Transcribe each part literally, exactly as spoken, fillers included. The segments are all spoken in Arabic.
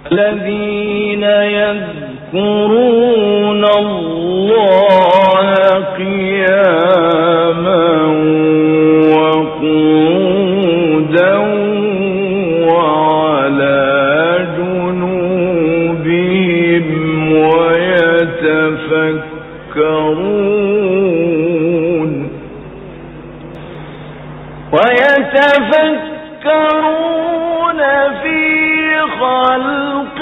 الذين يذكرون الله قياما وقعودا وعلى جنوبهم ويتفكرون ويتفكرون في خلق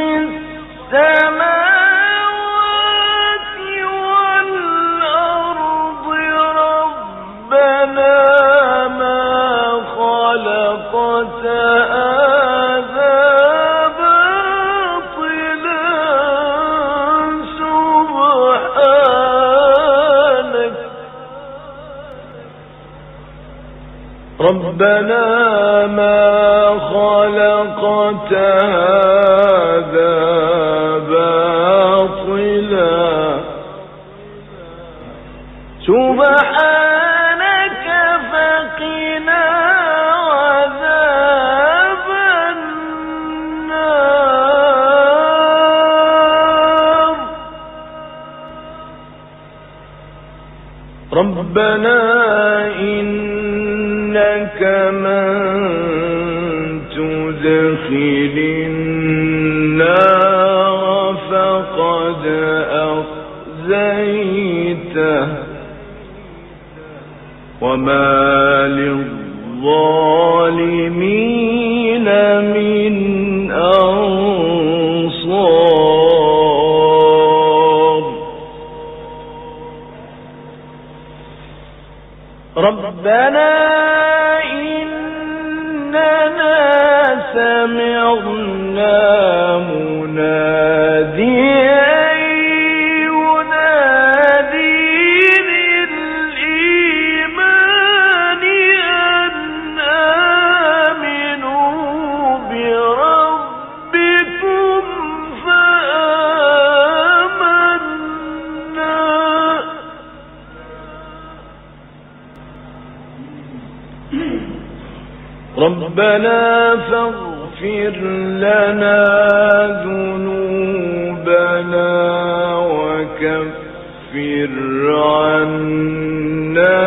السماوات والأرض ربنا ما خلقت هذا باطلا سبحانك ربنا ما خلقت هذا باطلا سبحانك فقنا عذاب النار ربنا إنك من تدخل النار فقد أخزيته وما للظالمين من أنصار ربنا إننا سمعنا مناديا ينادي للإيمان أن آمنوا بربكم فآمنا ربنا فاغفر لنا ذنوبنا وكفر عنا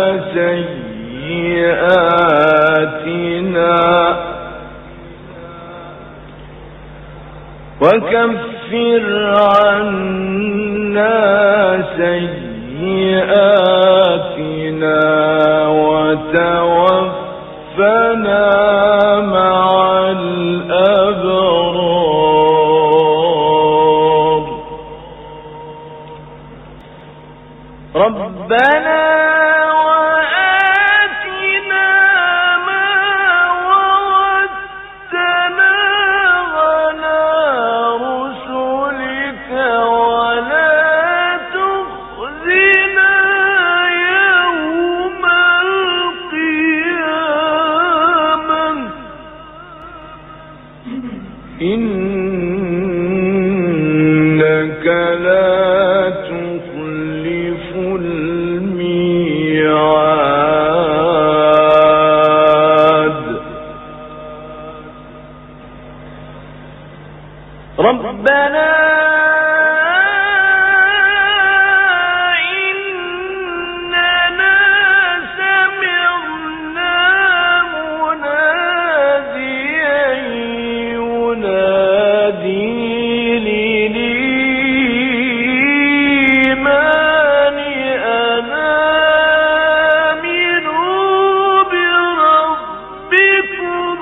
سيئاتنا وكفر عنا سيئاتنا وتوفنا مع الأبرار ربنا وآتنا ما وعدتنا على رسلك ولا تخزنا يوم القيامة إنك لا تخلف الميعاد ربنا إننا سمعنا مناديا ينادي للإيمان أن آمنوا بربكم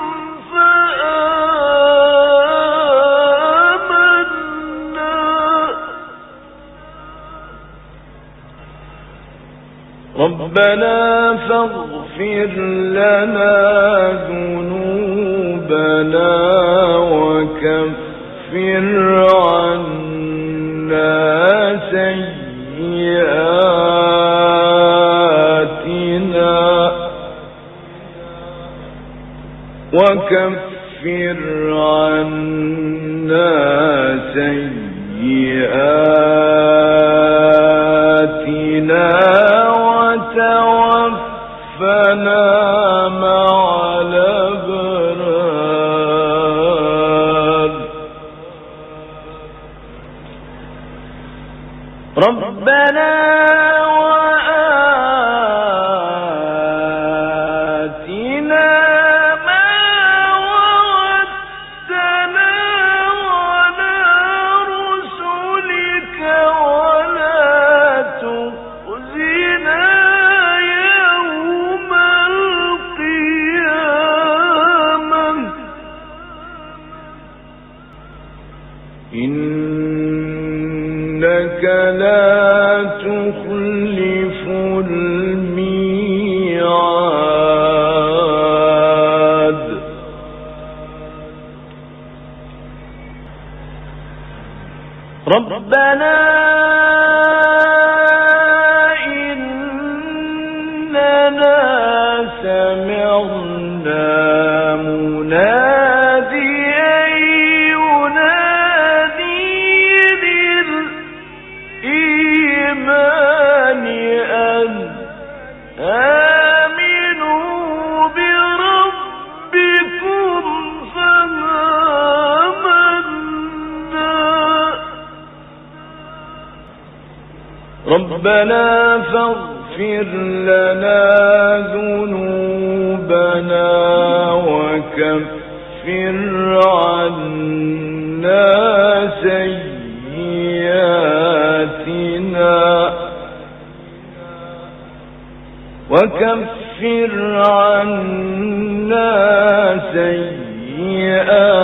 فآمنا ربنا فاغفر لنا ذنوبنا وكفر عنا سيئاتنا وكفر عنا سيئاتنا وتوفنا مع الأبرار ربنا إنك لا تخلف الميعاد ربنا إننا سمعنا مناديا آمنوا بربكم فآمنا ربنا فاغفر لنا ذنوبنا وكفر عنا سيئاتنا وكفر عنا سيئاتنا